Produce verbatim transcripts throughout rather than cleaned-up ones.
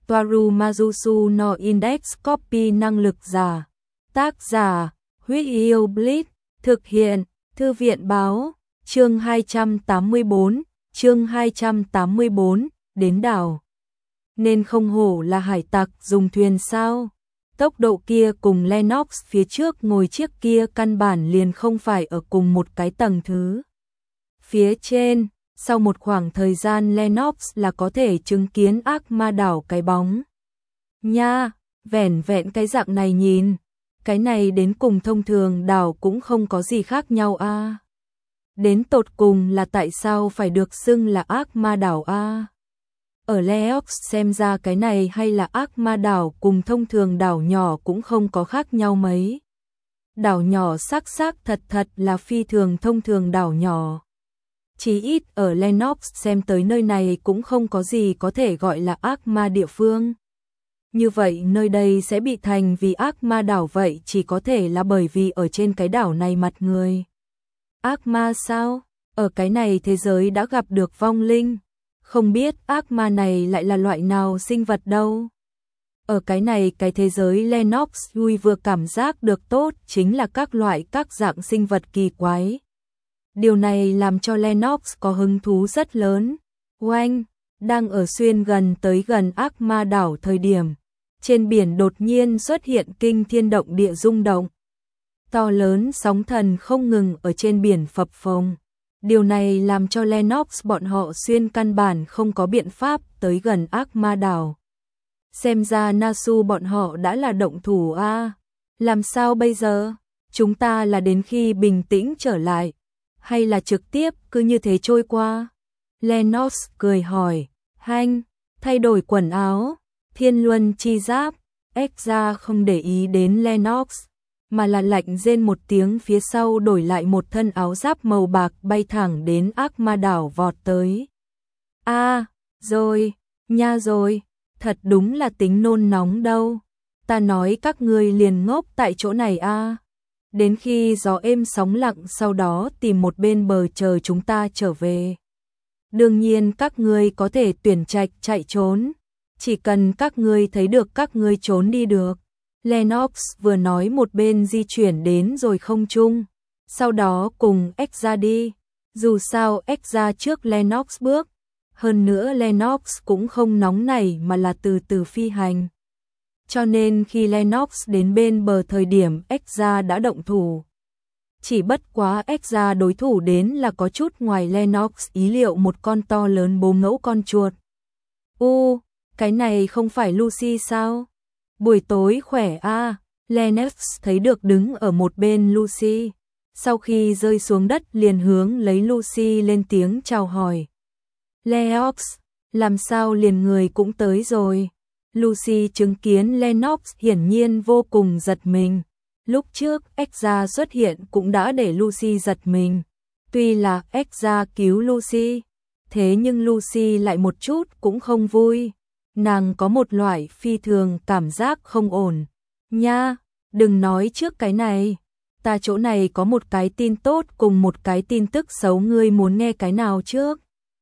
Toaru Majusu no Index Copy năng lực giả. Tác giả, Huyết Yêu Blitz, thực hiện, Thư viện báo, chương hai trăm tám mươi bốn, chương hai trăm tám mươi bốn, đến đảo. Nên không hổ là hải tặc dùng thuyền sao? Tốc độ kia cùng Lennox phía trước ngồi chiếc kia căn bản liền không phải ở cùng một cái tầng thứ. Phía trên, sau một khoảng thời gian Lennox là có thể chứng kiến ác ma đảo cái bóng. Nha, vẻn vẹn cái dạng này nhìn, cái này đến cùng thông thường đảo cũng không có gì khác nhau a. À. Đến tột cùng là tại sao phải được xưng là ác ma đảo a? À. Ở Leox xem ra cái này hay là ác ma đảo cùng thông thường đảo nhỏ cũng không có khác nhau mấy. Đảo nhỏ xác xác thật thật là phi thường thông thường đảo nhỏ. Chỉ ít ở Lennox xem tới nơi này cũng không có gì có thể gọi là ác ma địa phương. Như vậy nơi đây sẽ bị thành vì ác ma đảo vậy chỉ có thể là bởi vì ở trên cái đảo này mặt người. Ác ma sao? Ở cái này thế giới đã gặp được vong linh. Không biết ác ma này lại là loại nào sinh vật đâu. Ở cái này cái thế giới Lennox vui vừa cảm giác được tốt chính là các loại các dạng sinh vật kỳ quái. Điều này làm cho Lennox có hứng thú rất lớn. Oanh, đang ở xuyên gần tới gần ác ma đảo thời điểm. Trên biển đột nhiên xuất hiện kinh thiên động địa rung động. To lớn sóng thần không ngừng ở trên biển phập phồng. Điều này làm cho Lennox bọn họ xuyên căn bản không có biện pháp tới gần ác ma đảo. Xem ra Nasu bọn họ đã là động thủ a. À. Làm sao bây giờ? Chúng ta là đến khi bình tĩnh trở lại, hay là trực tiếp cứ như thế trôi qua? Lennox cười hỏi, hanh, thay đổi quần áo, thiên luân chi giáp, Exra không để ý đến Lennox, mà là lạnh rên một tiếng phía sau đổi lại một thân áo giáp màu bạc bay thẳng đến ác ma đảo vọt tới. A, à, rồi, nha rồi, thật đúng là tính nôn nóng đâu. Ta nói các ngươi liền ngốc tại chỗ này a. À. Đến khi gió êm sóng lặng sau đó tìm một bên bờ chờ chúng ta trở về. Đương nhiên các ngươi có thể tuyển trạch chạy trốn, chỉ cần các ngươi thấy được các ngươi trốn đi được. Lennox vừa nói một bên di chuyển đến rồi không trung, sau đó cùng Exra đi. Dù sao Exra trước Lennox bước, hơn nữa Lennox cũng không nóng nảy mà là từ từ phi hành. Cho nên khi Lennox đến bên bờ thời điểm Exra đã động thủ. Chỉ bất quá Exra đối thủ đến là có chút ngoài Lennox ý liệu một con to lớn bố ngẫu con chuột. U, cái này không phải Lucy sao? Buổi tối khỏe a. À. Lennox thấy được đứng ở một bên Lucy. Sau khi rơi xuống đất liền hướng lấy Lucy lên tiếng chào hỏi. Lennox, làm sao liền người cũng tới rồi? Lucy chứng kiến Lennox hiển nhiên vô cùng giật mình. Lúc trước Exra xuất hiện cũng đã để Lucy giật mình. Tuy là Exra cứu Lucy, thế nhưng Lucy lại một chút cũng không vui. Nàng có một loại phi thường cảm giác không ổn. Nha, đừng nói trước cái này. Ta chỗ này có một cái tin tốt cùng một cái tin tức xấu, ngươi muốn nghe cái nào trước?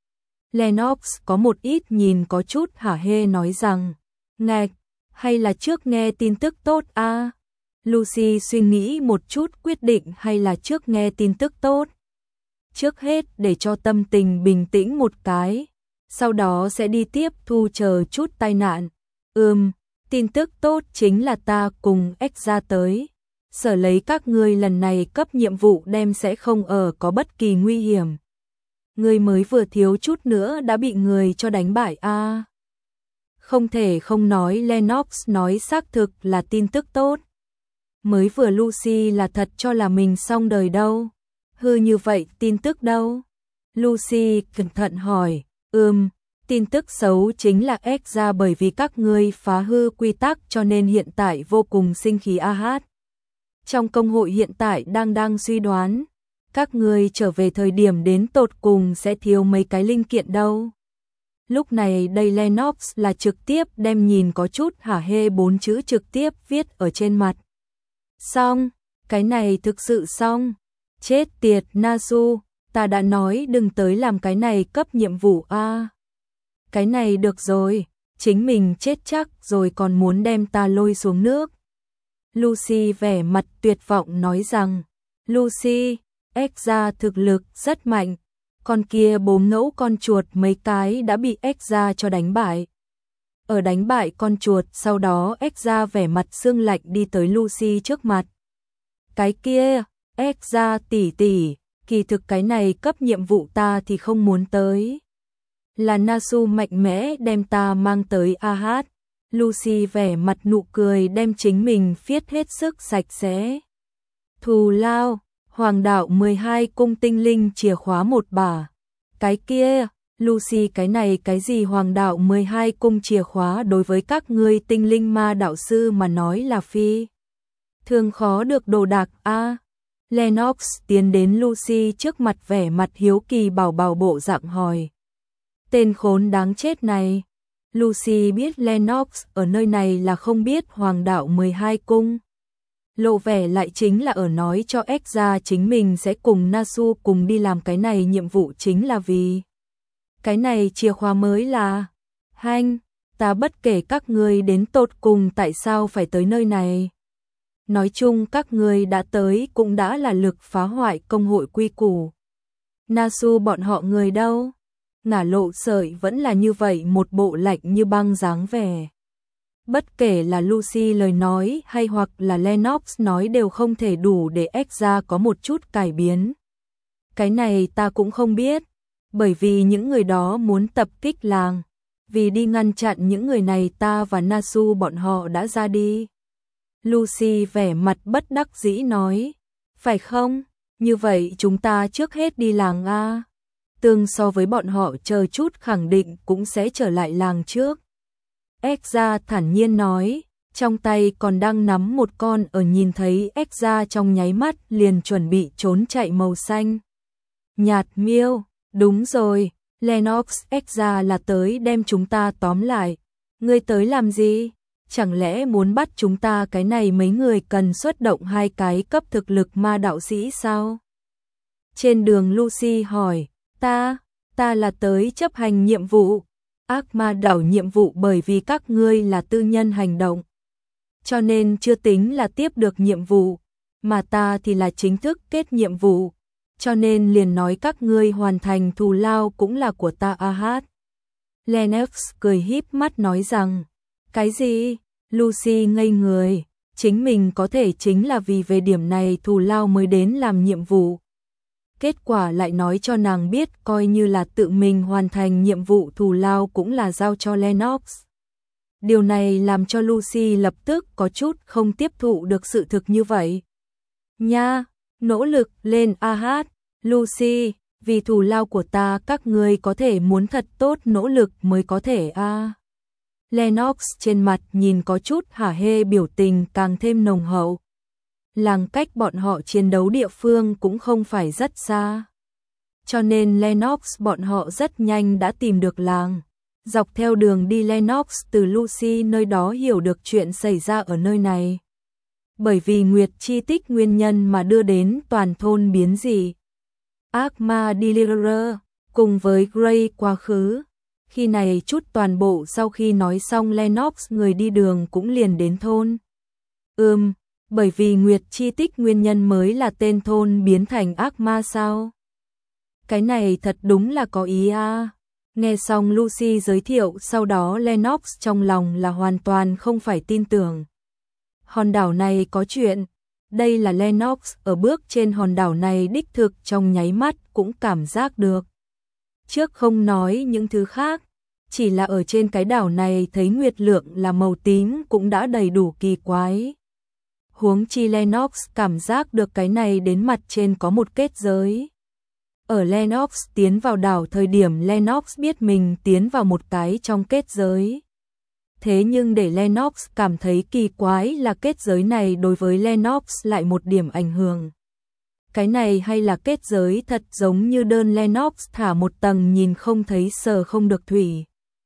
Lennox có một ít nhìn có chút hả hê nói rằng, ngạch, hay là trước nghe tin tức tốt a? À? Lucy suy nghĩ một chút quyết định hay là trước nghe tin tức tốt. Trước hết để cho tâm tình bình tĩnh một cái, sau đó sẽ đi tiếp thu chờ chút tai nạn. Ừm, tin tức tốt chính là ta cùng Exra tới. Sở lấy các ngươi lần này cấp nhiệm vụ đem sẽ không ở có bất kỳ nguy hiểm. Ngươi mới vừa thiếu chút nữa đã bị người cho đánh bại a. À. Không thể không nói Lennox nói xác thực là tin tức tốt. Mới vừa Lucy là thật cho là mình xong đời đâu. Hư như vậy tin tức đâu? Lucy cẩn thận hỏi. Ừm, tin tức xấu chính là Exra bởi vì các ngươi phá hư quy tắc cho nên hiện tại vô cùng sinh khí a hát. Trong công hội hiện tại đang đang suy đoán, các ngươi trở về thời điểm đến tột cùng sẽ thiếu mấy cái linh kiện đâu. Lúc này đây Lennox là trực tiếp đem nhìn có chút hả hê bốn chữ trực tiếp viết ở trên mặt. Xong, cái này thực sự xong. Chết tiệt Nasu, ta đã nói đừng tới làm cái này cấp nhiệm vụ a. À. Cái này được rồi, chính mình chết chắc rồi còn muốn đem ta lôi xuống nước. Lucy vẻ mặt tuyệt vọng nói rằng, Lucy, Exra thực lực rất mạnh, con kia bốm ngẫu con chuột mấy cái đã bị Exra cho đánh bại. Ở đánh bại con chuột sau đó Exra vẻ mặt sương lạnh đi tới Lucy trước mặt. Cái kia, Exra tỷ tỷ, kỳ thực cái này cấp nhiệm vụ ta thì không muốn tới. Là Nasu mạnh mẽ đem ta mang tới a hát. Lucy vẻ mặt nụ cười đem chính mình viết hết sức sạch sẽ. Thù lao, Hoàng đạo mười hai cung tinh linh chìa khóa một bả. Cái kia, Lucy cái này cái gì Hoàng đạo mười hai cung chìa khóa đối với các ngươi tinh linh ma đạo sư mà nói là phi. Thường khó được đồ đạc a. À, Lennox tiến đến Lucy trước mặt vẻ mặt hiếu kỳ bảo bảo bộ dạng hỏi. Tên khốn đáng chết này. Lucy biết Lennox ở nơi này là không biết Hoàng đạo mười hai cung. Lộ vẻ lại chính là ở nói cho Exra chính mình sẽ cùng Nasu cùng đi làm cái này nhiệm vụ chính là vì. Cái này chìa khóa mới là. Hanh, ta bất kể các ngươi đến tột cùng tại sao phải tới nơi này. Nói chung các ngươi đã tới cũng đã là lực phá hoại công hội quy củ. Nasu bọn họ người đâu? Ngả lộ sợi vẫn là như vậy một bộ lạnh như băng dáng vẻ. Bất kể là Lucy lời nói hay hoặc là Lennox nói đều không thể đủ để Exra có một chút cải biến. Cái này ta cũng không biết, bởi vì những người đó muốn tập kích làng. Vì đi ngăn chặn những người này ta và Nasu bọn họ đã ra đi. Lucy vẻ mặt bất đắc dĩ nói, phải không? Như vậy chúng ta trước hết đi làng a. Tương so với bọn họ chờ chút khẳng định cũng sẽ trở lại làng trước. Exra thản nhiên nói, trong tay còn đang nắm một con ở nhìn thấy Exra trong nháy mắt liền chuẩn bị trốn chạy màu xanh. Nhạt miêu, đúng rồi, Lennox Exra là tới đem chúng ta tóm lại. Ngươi tới làm gì? Chẳng lẽ muốn bắt chúng ta cái này mấy người cần xuất động hai cái cấp thực lực ma đạo sĩ sao? Trên đường Lucy hỏi, ta, ta là tới chấp hành nhiệm vụ. Ác ma đảo nhiệm vụ bởi vì các ngươi là tư nhân hành động. Cho nên chưa tính là tiếp được nhiệm vụ, mà ta thì là chính thức kết nhiệm vụ. Cho nên liền nói các ngươi hoàn thành thù lao cũng là của ta a hát. Lennox cười híp mắt nói rằng, cái gì? Lucy ngây người, chính mình có thể chính là vì về điểm này thù lao mới đến làm nhiệm vụ. Kết quả lại nói cho nàng biết coi như là tự mình hoàn thành nhiệm vụ thù lao cũng là giao cho Lennox. Điều này làm cho Lucy lập tức có chút không tiếp thụ được sự thực như vậy. Nha, nỗ lực lên a hát, Lucy, vì thù lao của ta các ngươi có thể muốn thật tốt nỗ lực mới có thể a. À. Lennox trên mặt nhìn có chút hả hê biểu tình càng thêm nồng hậu. Làng cách bọn họ chiến đấu địa phương cũng không phải rất xa. Cho nên Lennox bọn họ rất nhanh đã tìm được làng. Dọc theo đường đi Lennox từ Lucy nơi đó hiểu được chuyện xảy ra ở nơi này. Bởi vì Nguyệt chi tích nguyên nhân mà đưa đến toàn thôn biến dị. Ác ma Deliverer cùng với Grey quá khứ. Khi này chút toàn bộ sau khi nói xong Lennox người đi đường cũng liền đến thôn. Ừm, bởi vì Nguyệt chi tích nguyên nhân mới là tên thôn biến thành ác ma sao? Cái này thật đúng là có ý a. À. Nghe xong Lucy giới thiệu sau đó Lennox trong lòng là hoàn toàn không phải tin tưởng. Hòn đảo này có chuyện. Đây là Lennox ở bước trên hòn đảo này đích thực trong nháy mắt cũng cảm giác được. Trước không nói những thứ khác, chỉ là ở trên cái đảo này thấy nguyệt lượng là màu tím cũng đã đầy đủ kỳ quái. Huống chi Lennox cảm giác được cái này đến mặt trên có một kết giới. Ở Lennox tiến vào đảo thời điểm Lennox biết mình tiến vào một cái trong kết giới. Thế nhưng để Lennox cảm thấy kỳ quái là kết giới này đối với Lennox lại một điểm ảnh hưởng. Cái này hay là kết giới thật giống như đơn Lennox thả một tầng nhìn không thấy sờ không được thủy.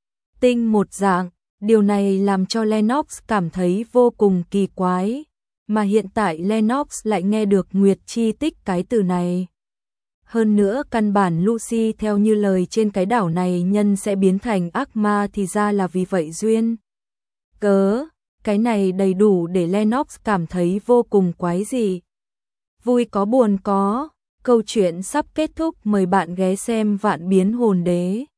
Tinh một dạng, điều này làm cho Lennox cảm thấy vô cùng kỳ quái. Mà hiện tại Lennox lại nghe được Nguyệt chi tích cái từ này. Hơn nữa căn bản Lucy theo như lời trên cái đảo này nhân sẽ biến thành ác ma thì ra là vì vậy duyên. Cớ, cái này đầy đủ để Lennox cảm thấy vô cùng quái dị. Vui có buồn có, câu chuyện sắp kết thúc, mời bạn ghé xem Vạn Biến Hồn Đế.